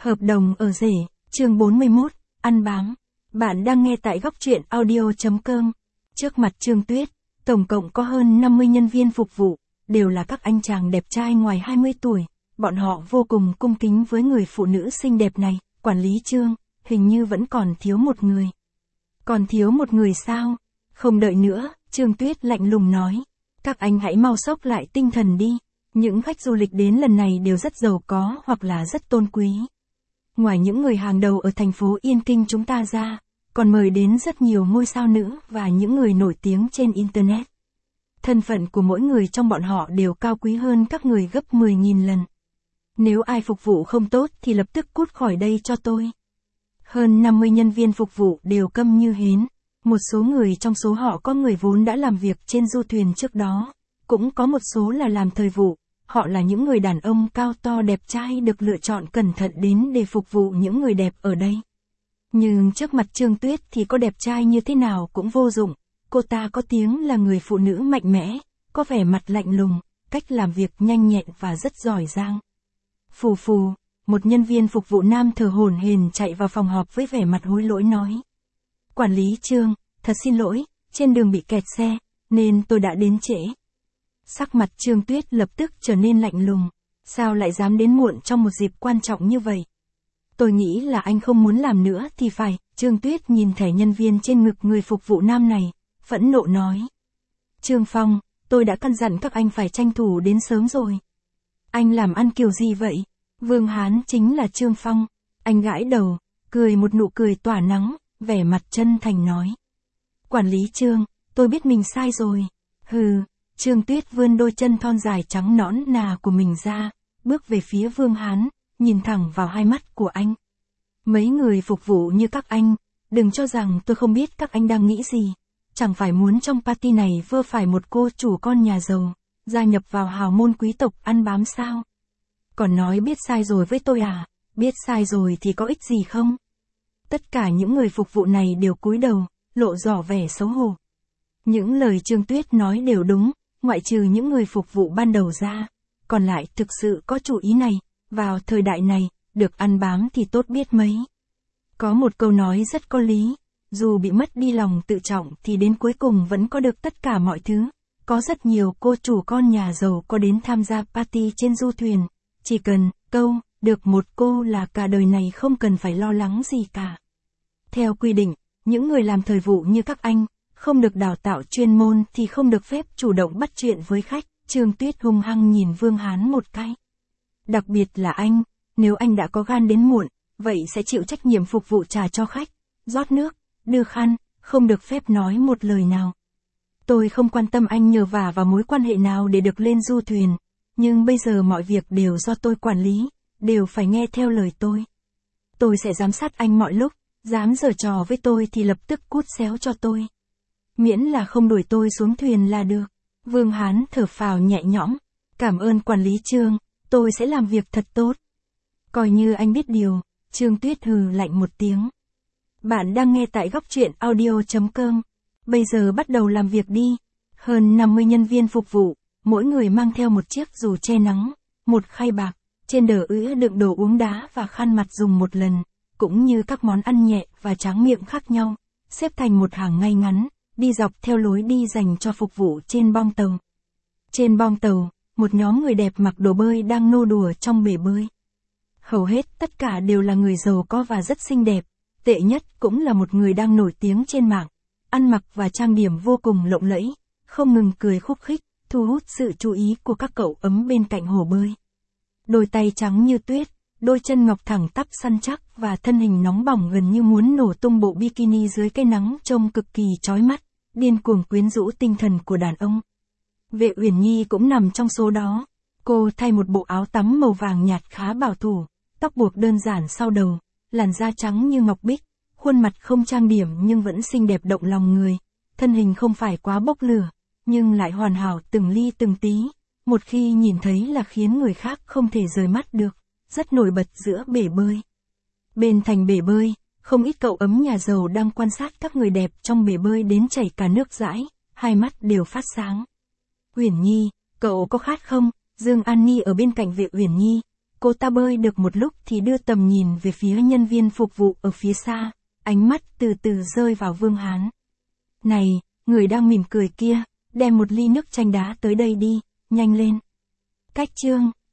Hợp đồng ở rể, chương 41, ăn bám. Bạn đang nghe tại góc truyện audio.com. Trước mặt Trương Tuyết, tổng cộng có hơn 50 nhân viên phục vụ, đều là các anh chàng đẹp trai ngoài 20 tuổi. Bọn họ vô cùng cung kính với người phụ nữ xinh đẹp này. Quản lý Trương, hình như vẫn còn thiếu một người. Còn thiếu một người sao? Không đợi nữa, Trương Tuyết lạnh lùng nói. Các anh hãy mau xốc lại tinh thần đi. Những khách du lịch đến lần này đều rất giàu có hoặc là rất tôn quý. Ngoài những người hàng đầu ở thành phố Yên Kinh chúng ta ra, còn mời đến rất nhiều ngôi sao nữ và những người nổi tiếng trên Internet. Thân phận của mỗi người trong bọn họ đều cao quý hơn các người gấp 10.000 lần. Nếu ai phục vụ không tốt thì lập tức cút khỏi đây cho tôi. Hơn 50 nhân viên phục vụ đều câm như hến. Một số người trong số họ có người vốn đã làm việc trên du thuyền trước đó, cũng có một số là làm thời vụ. Họ là những người đàn ông cao to đẹp trai được lựa chọn cẩn thận đến để phục vụ những người đẹp ở đây. Nhưng trước mặt Trương Tuyết thì có đẹp trai như thế nào cũng vô dụng. Cô ta có tiếng là người phụ nữ mạnh mẽ, có vẻ mặt lạnh lùng, cách làm việc nhanh nhẹn và rất giỏi giang. Phù phù, một nhân viên phục vụ nam thở hổn hển chạy vào phòng họp với vẻ mặt hối lỗi nói. Quản lý Trương, thật xin lỗi, trên đường bị kẹt xe, nên tôi đã đến trễ. Sắc mặt Trương Tuyết lập tức trở nên lạnh lùng. Sao lại dám đến muộn trong một dịp quan trọng như vậy? Tôi nghĩ là anh không muốn làm nữa thì phải. Trương Tuyết nhìn thẻ nhân viên trên ngực người phục vụ nam này, phẫn nộ nói. Trương Phong, tôi đã căn dặn các anh phải tranh thủ đến sớm rồi. Anh làm ăn kiểu gì vậy? Vương Hán chính là Trương Phong. Anh gãi đầu, cười một nụ cười tỏa nắng, vẻ mặt chân thành nói. Quản lý Trương, tôi biết mình sai rồi. Hừ. Trương Tuyết vươn đôi chân thon dài trắng nõn nà của mình ra, bước về phía Vương Hán, nhìn thẳng vào hai mắt của anh. Mấy người phục vụ như các anh, đừng cho rằng tôi không biết các anh đang nghĩ gì. Chẳng phải muốn trong party này vơ phải một cô chủ con nhà giàu, gia nhập vào hào môn quý tộc ăn bám sao? Còn nói biết sai rồi với tôi à? Biết sai rồi thì có ích gì không? Tất cả những người phục vụ này đều cúi đầu, lộ rõ vẻ xấu hổ. Những lời Trương Tuyết nói đều đúng. Ngoại trừ những người phục vụ ban đầu ra, còn lại thực sự có chủ ý này, vào thời đại này, được ăn bám thì tốt biết mấy. Có một câu nói rất có lý, dù bị mất đi lòng tự trọng thì đến cuối cùng vẫn có được tất cả mọi thứ. Có rất nhiều cô chủ con nhà giàu có đến tham gia party trên du thuyền, chỉ cần, được một cô là cả đời này không cần phải lo lắng gì cả. Theo quy định, những người làm thời vụ như các anh, không được đào tạo chuyên môn thì không được phép chủ động bắt chuyện với khách. Trương Tuyết hung hăng nhìn Vương Hán một cái. Đặc biệt là anh, nếu anh đã có gan đến muộn, vậy sẽ chịu trách nhiệm phục vụ trà cho khách, rót nước, đưa khăn, không được phép nói một lời nào. Tôi không quan tâm anh nhờ vả vào mối quan hệ nào để được lên du thuyền, nhưng bây giờ mọi việc đều do tôi quản lý, đều phải nghe theo lời tôi. Tôi sẽ giám sát anh mọi lúc, dám giở trò với tôi thì lập tức cút xéo cho tôi. Miễn là không đuổi tôi xuống thuyền là được. Vương Hán thở phào nhẹ nhõm. Cảm ơn quản lý Trương, tôi sẽ làm việc thật tốt. Coi như anh biết điều. Trương Tuyết hừ lạnh một tiếng. Bạn đang nghe tại góc truyện audio.com. Bây giờ bắt đầu làm việc đi. Hơn 50 nhân viên phục vụ, mỗi người mang theo một chiếc dù che nắng, một khay bạc, trên đờ ứ đựng đồ uống đá và khăn mặt dùng một lần, cũng như các món ăn nhẹ và tráng miệng khác nhau, xếp thành một hàng ngay ngắn. Đi dọc theo lối đi dành cho phục vụ trên bong tàu. Trên bong tàu, một nhóm người đẹp mặc đồ bơi đang nô đùa trong bể bơi. Hầu hết tất cả đều là người giàu có và rất xinh đẹp, tệ nhất cũng là một người đang nổi tiếng trên mạng, ăn mặc và trang điểm vô cùng lộng lẫy, không ngừng cười khúc khích, thu hút sự chú ý của các cậu ấm bên cạnh hồ bơi. Đôi tay trắng như tuyết, đôi chân ngọc thẳng tắp săn chắc và thân hình nóng bỏng gần như muốn nổ tung bộ bikini dưới cái nắng trông cực kỳ chói mắt. Điên cuồng quyến rũ tinh thần của đàn ông. Vệ Uyển Nhi cũng nằm trong số đó. Cô thay một bộ áo tắm màu vàng nhạt khá bảo thủ, tóc buộc đơn giản sau đầu, làn da trắng như ngọc bích, khuôn mặt không trang điểm nhưng vẫn xinh đẹp động lòng người, thân hình không phải quá bốc lửa, nhưng lại hoàn hảo từng ly từng tí, một khi nhìn thấy là khiến người khác không thể rời mắt được, rất nổi bật giữa bể bơi. Bên thành bể bơi, không ít cậu ấm nhà giàu đang quan sát các người đẹp trong bể bơi đến chảy cả nước dãi, hai mắt đều phát sáng. Uyển Nhi, cậu có khát không? Dương An Ni ở bên cạnh Vệ Uyển Nhi, Cô ta bơi được một lúc thì đưa tầm nhìn về phía nhân viên phục vụ ở phía xa, ánh mắt từ từ rơi vào Vương Hán. Này, người đang mỉm cười kia, đem một ly nước chanh đá tới đây đi, nhanh lên. Cách chương